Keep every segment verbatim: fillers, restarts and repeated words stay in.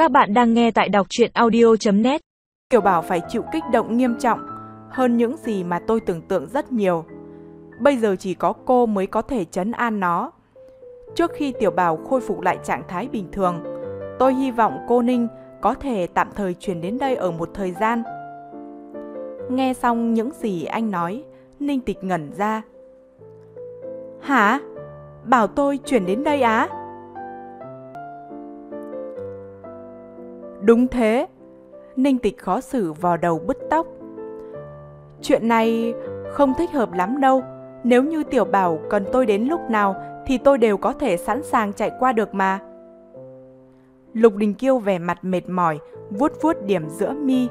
Các bạn đang nghe tại đọc truyện audio chấm net. Tiểu Bảo phải chịu kích động nghiêm trọng hơn những gì mà tôi tưởng tượng rất nhiều. Bây giờ chỉ có cô mới có thể trấn an nó. Trước khi Tiểu Bảo khôi phục lại trạng thái bình thường, tôi hy vọng cô Ninh có thể tạm thời chuyển đến đây ở một thời gian. Nghe xong những gì anh nói, Ninh Tịch ngẩn ra. Hả? Bảo tôi chuyển đến đây á? Đúng thế. Ninh Tịch khó xử vò đầu bứt tóc. Chuyện này không thích hợp lắm đâu. Nếu như Tiểu Bảo cần tôi đến lúc nào thì tôi đều có thể sẵn sàng chạy qua được mà. Lục Đình Kiêu vẻ mặt mệt mỏi, vuốt vuốt điểm giữa mi.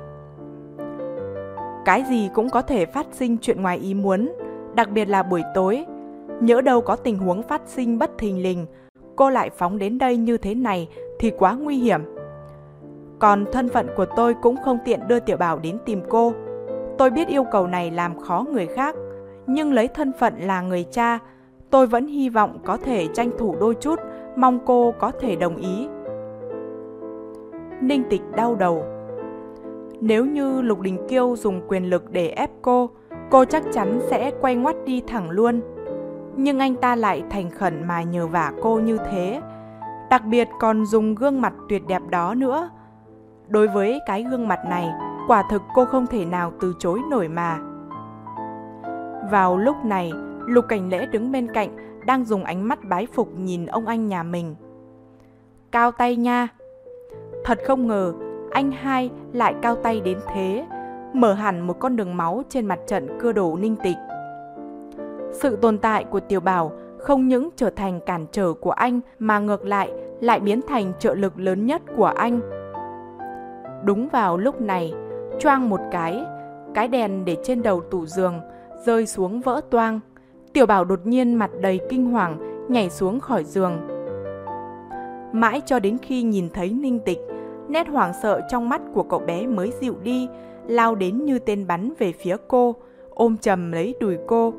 Cái gì cũng có thể phát sinh chuyện ngoài ý muốn, đặc biệt là buổi tối. Nhỡ đâu có tình huống phát sinh bất thình lình, cô lại phóng đến đây như thế này thì quá nguy hiểm. Còn thân phận của tôi cũng không tiện đưa Tiểu Bảo đến tìm cô. Tôi biết yêu cầu này làm khó người khác, nhưng lấy thân phận là người cha, tôi vẫn hy vọng có thể tranh thủ đôi chút, mong cô có thể đồng ý. Ninh Tịch đau đầu. Nếu như Lục Đình Kiêu dùng quyền lực để ép cô, cô chắc chắn sẽ quay ngoắt đi thẳng luôn. Nhưng anh ta lại thành khẩn mà nhờ vả cô như thế, đặc biệt còn dùng gương mặt tuyệt đẹp đó nữa. Đối với cái gương mặt này, quả thực cô không thể nào từ chối nổi mà. Vào lúc này, Lục Cảnh Lễ đứng bên cạnh, đang dùng ánh mắt bái phục nhìn ông anh nhà mình. Cao tay nha! Thật không ngờ, anh hai lại cao tay đến thế, mở hẳn một con đường máu trên mặt trận cưa đổ Ninh Tịch. Sự tồn tại của Tiểu Bảo không những trở thành cản trở của anh mà ngược lại lại biến thành trợ lực lớn nhất của anh. Đúng vào lúc này, choang một cái, cái đèn để trên đầu tủ giường rơi xuống vỡ toang. Tiểu Bảo đột nhiên mặt đầy kinh hoàng nhảy xuống khỏi giường. Mãi cho đến khi nhìn thấy Ninh Tịch, nét hoảng sợ trong mắt của cậu bé mới dịu đi, lao đến như tên bắn về phía cô, ôm chầm lấy đùi cô.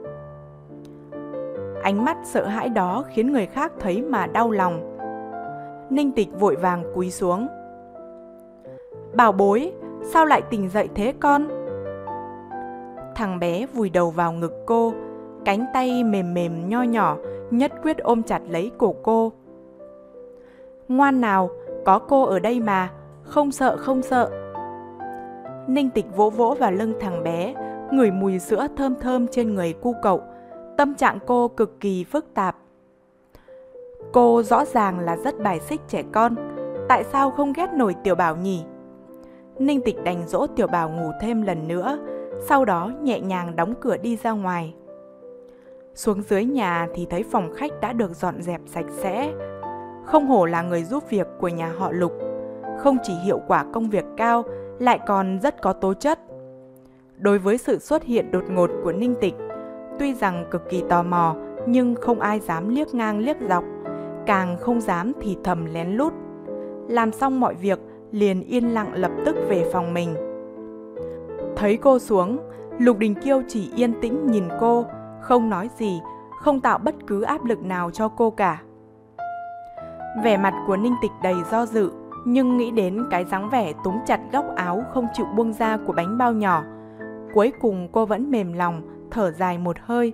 Ánh mắt sợ hãi đó khiến người khác thấy mà đau lòng. Ninh Tịch vội vàng cúi xuống. Bảo bối, sao lại tỉnh dậy thế con? Thằng bé vùi đầu vào ngực cô, cánh tay mềm mềm nho nhỏ nhất quyết ôm chặt lấy cổ cô. Ngoan nào, có cô ở đây mà, không sợ không sợ. Ninh Tịch vỗ vỗ vào lưng thằng bé, ngửi mùi sữa thơm thơm trên người cu cậu. Tâm trạng cô cực kỳ phức tạp. Cô rõ ràng là rất bài xích trẻ con, tại sao không ghét nổi Tiểu Bảo nhỉ? Ninh Tịch đành dỗ Tiểu Bảo ngủ thêm lần nữa, sau đó nhẹ nhàng đóng cửa đi ra ngoài. Xuống dưới nhà thì thấy phòng khách đã được dọn dẹp sạch sẽ. Không hổ là người giúp việc của nhà họ Lục, không chỉ hiệu quả công việc cao, lại còn rất có tố chất. Đối với sự xuất hiện đột ngột của Ninh Tịch, tuy rằng cực kỳ tò mò, nhưng không ai dám liếc ngang liếc dọc, càng không dám thì thầm lén lút. Làm xong mọi việc, liền yên lặng lập tức về phòng mình. Thấy cô xuống, Lục Đình Kiêu chỉ yên tĩnh nhìn cô, không nói gì, không tạo bất cứ áp lực nào cho cô cả. Vẻ mặt của Ninh Tịch đầy do dự, nhưng nghĩ đến cái dáng vẻ túm chặt góc áo không chịu buông ra của bánh bao nhỏ, cuối cùng cô vẫn mềm lòng, thở dài một hơi.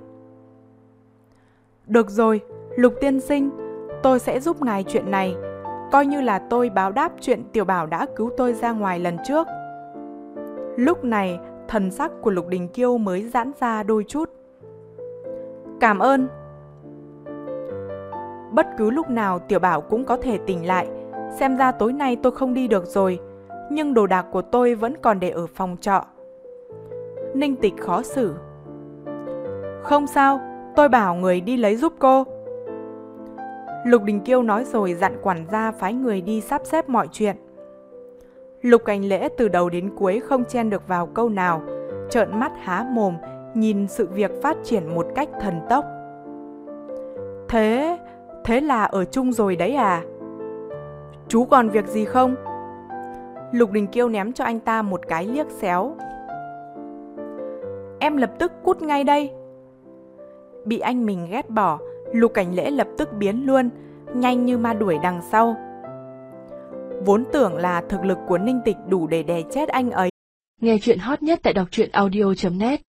Được rồi, Lục tiên sinh, tôi sẽ giúp ngài chuyện này, coi như là tôi báo đáp chuyện Tiểu Bảo đã cứu tôi ra ngoài lần trước. Lúc này, thần sắc của Lục Đình Kiêu mới giãn ra đôi chút. Cảm ơn. Bất cứ lúc nào Tiểu Bảo cũng có thể tỉnh lại, xem ra tối nay tôi không đi được rồi, nhưng đồ đạc của tôi vẫn còn để ở phòng trọ. Ninh Tịch khó xử. Không sao, tôi bảo người đi lấy giúp cô. Lục Đình Kiêu nói rồi dặn quản gia phái người đi sắp xếp mọi chuyện. Lục Cảnh Lễ từ đầu đến cuối không chen được vào câu nào, trợn mắt há mồm nhìn sự việc phát triển một cách thần tốc. Thế, thế là ở chung rồi đấy à? Chú còn việc gì không? Lục Đình Kiêu ném cho anh ta một cái liếc xéo. Em lập tức cút ngay đây. Bị anh mình ghét bỏ, Lục Cảnh Lễ lập tức biến luôn, nhanh như ma đuổi đằng sau. Vốn tưởng là thực lực của Ninh Tịch đủ để đè chết anh ấy. Nghe chuyện hot nhất tại đọc truyện audio chấm net